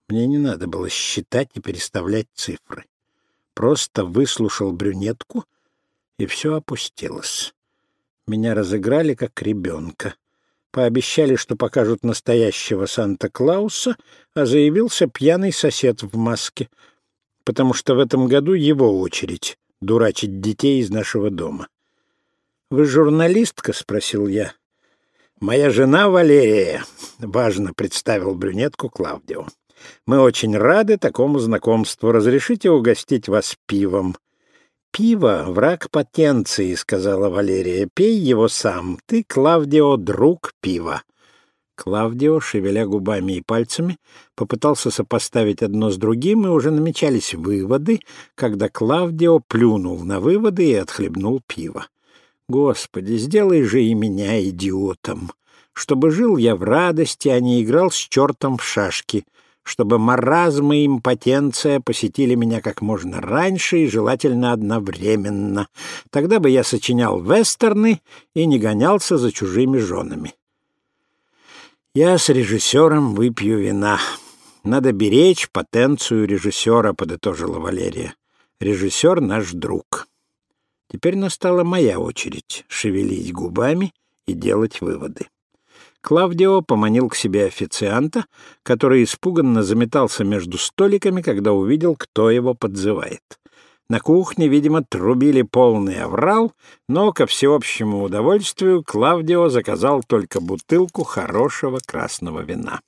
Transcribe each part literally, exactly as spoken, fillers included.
Мне не надо было считать и переставлять цифры. Просто выслушал брюнетку, и все опустилось. Меня разыграли как ребенка. Пообещали, что покажут настоящего Санта-Клауса, а заявился пьяный сосед в маске, потому что в этом году его очередь дурачить детей из нашего дома. «Вы журналистка?» — спросил я. «Моя жена Валерия», — важно представил брюнетку Клавдио. «Мы очень рады такому знакомству. Разрешите угостить вас пивом?» «Пиво — враг потенции», — сказала Валерия. «Пей его сам. Ты, Клавдио, друг пива». Клавдио, шевеля губами и пальцами, попытался сопоставить одно с другим, и уже намечались выводы, когда Клавдио плюнул на выводы и отхлебнул пиво. «Господи, сделай же и меня идиотом, чтобы жил я в радости, а не играл с чертом в шашки, чтобы маразм и импотенция посетили меня как можно раньше и желательно одновременно. Тогда бы я сочинял вестерны и не гонялся за чужими женами. Я с режиссером выпью вина. Надо беречь потенцию режиссера», — подытожила Валерия. «Режиссер — наш друг». Теперь настала моя очередь шевелить губами и делать выводы. Клавдио поманил к себе официанта, который испуганно заметался между столиками, когда увидел, кто его подзывает. На кухне, видимо, трубили полный аврал, но, ко всеобщему удовольствию, Клавдио заказал только бутылку хорошего красного вина.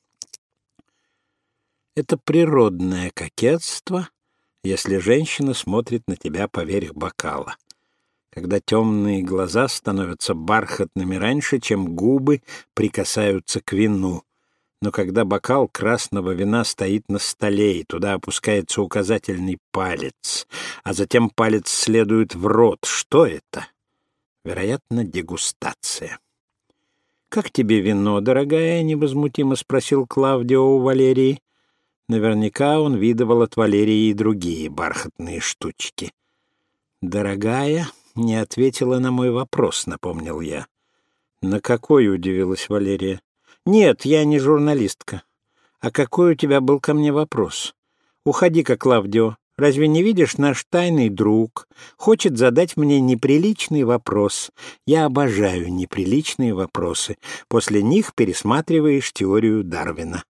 Это природное кокетство, если женщина смотрит на тебя поверх бокала, когда темные глаза становятся бархатными раньше, чем губы прикасаются к вину. Но когда бокал красного вина стоит на столе, и туда опускается указательный палец, а затем палец следует в рот, что это? Вероятно, дегустация. «Как тебе вино, дорогая?» — невозмутимо спросил Клавдио у Валерии. Наверняка он видывал от Валерии и другие бархатные штучки. «Дорогая?» — не ответила на мой вопрос, напомнил я. «На какой?» — удивилась Валерия. «Нет, я не журналистка. А какой у тебя был ко мне вопрос? Уходи-ка, Клавдио. Разве не видишь, наш тайный друг хочет задать мне неприличный вопрос. Я обожаю неприличные вопросы. После них пересматриваешь теорию Дарвина».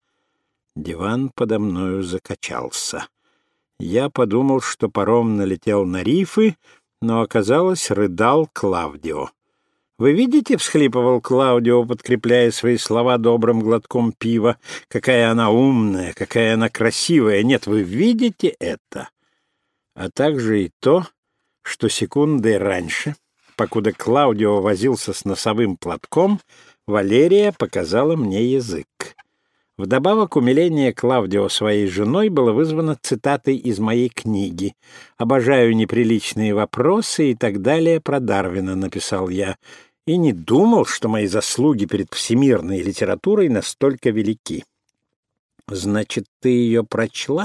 Диван подо мною закачался. Я подумал, что паром налетел на рифы, но, оказалось, рыдал Клавдио. «Вы видите, — всхлипывал Клавдио, подкрепляя свои слова добрым глотком пива, — какая она умная, какая она красивая. Нет, вы видите это?» А также и то, что секундой раньше, покуда Клавдио возился с носовым платком, Валерия показала мне язык. Вдобавок, умиление Клавдио своей женой было вызвано цитатой из моей книги. «Обожаю неприличные вопросы» и так далее про Дарвина, написал я. И не думал, что мои заслуги перед всемирной литературой настолько велики. «Значит, ты ее прочла?»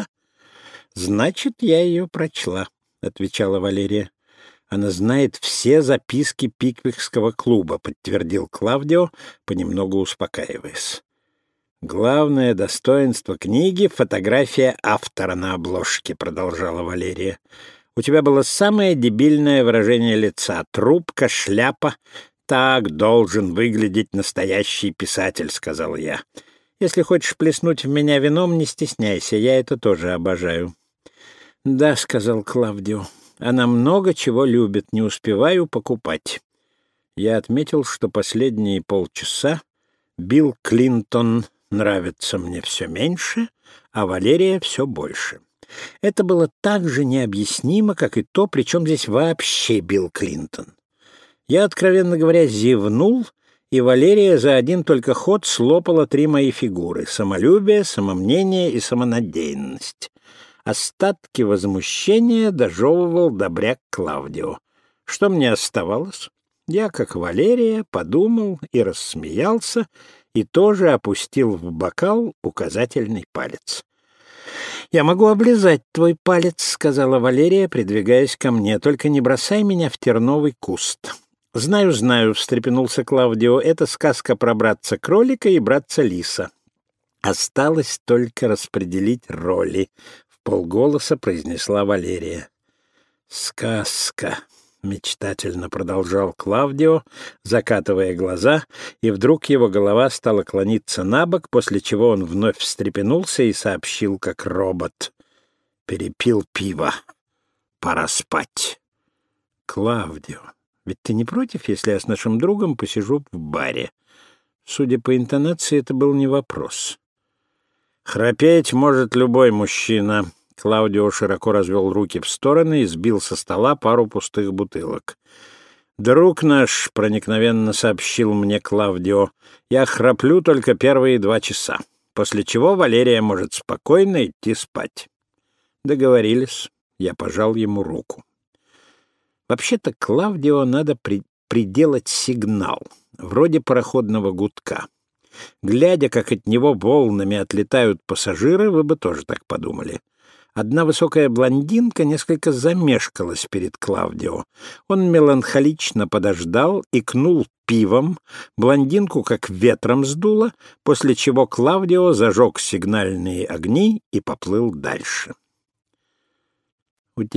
«Значит, я ее прочла», — отвечала Валерия. «Она знает все записки Пиквикского клуба», — подтвердил Клавдио, понемногу успокаиваясь. «Главное достоинство книги — фотография автора на обложке», — продолжала Валерия. «У тебя было самое дебильное выражение лица. Трубка, шляпа. Так должен выглядеть настоящий писатель», — сказал я. «Если хочешь плеснуть в меня вином, не стесняйся, я это тоже обожаю». «Да», — сказал Клавдио, — «она много чего любит, не успеваю покупать». Я отметил, что последние полчаса Билл Клинтон нравится мне все меньше, а Валерия все больше. Это было так же необъяснимо, как и то, при чем здесь вообще Билл Клинтон. Я, откровенно говоря, зевнул, и Валерия за один только ход слопала три мои фигуры — самолюбие, самомнение и самонадеянность. Остатки возмущения дожевывал добряк Клавдио. Что мне оставалось? Я, как Валерия, подумал и рассмеялся, и тоже опустил в бокал указательный палец. «Я могу облизать твой палец», — сказала Валерия, придвигаясь ко мне. «Только не бросай меня в терновый куст». «Знаю, знаю», — встрепенулся Клавдио, — «это сказка про братца-кролика и братца-лиса. Осталось только распределить роли, — вполголоса произнесла Валерия. Сказка, — мечтательно продолжал Клавдио, закатывая глаза, и вдруг его голова стала клониться набок, после чего он вновь встрепенулся и сообщил, как робот: перепил пиво. Пора спать. Клавдио, ведь ты не против, если я с нашим другом посижу в баре? Судя по интонации, это был не вопрос. Храпеть может любой мужчина. Клаудио широко развел руки в стороны и сбил со стола пару пустых бутылок. «Друг наш», — проникновенно сообщил мне Клавдио, — «я храплю только первые два часа, после чего Валерия может спокойно идти спать». Договорились. Я пожал ему руку. Вообще-то Клавдио надо при... приделать сигнал, вроде пароходного гудка. Глядя, как от него волнами отлетают пассажиры, вы бы тоже так подумали. Одна высокая блондинка несколько замешкалась перед Клавдио. Он меланхолично подождал, икнул пивом, блондинку как ветром сдуло, после чего Клавдио зажег сигнальные огни и поплыл дальше.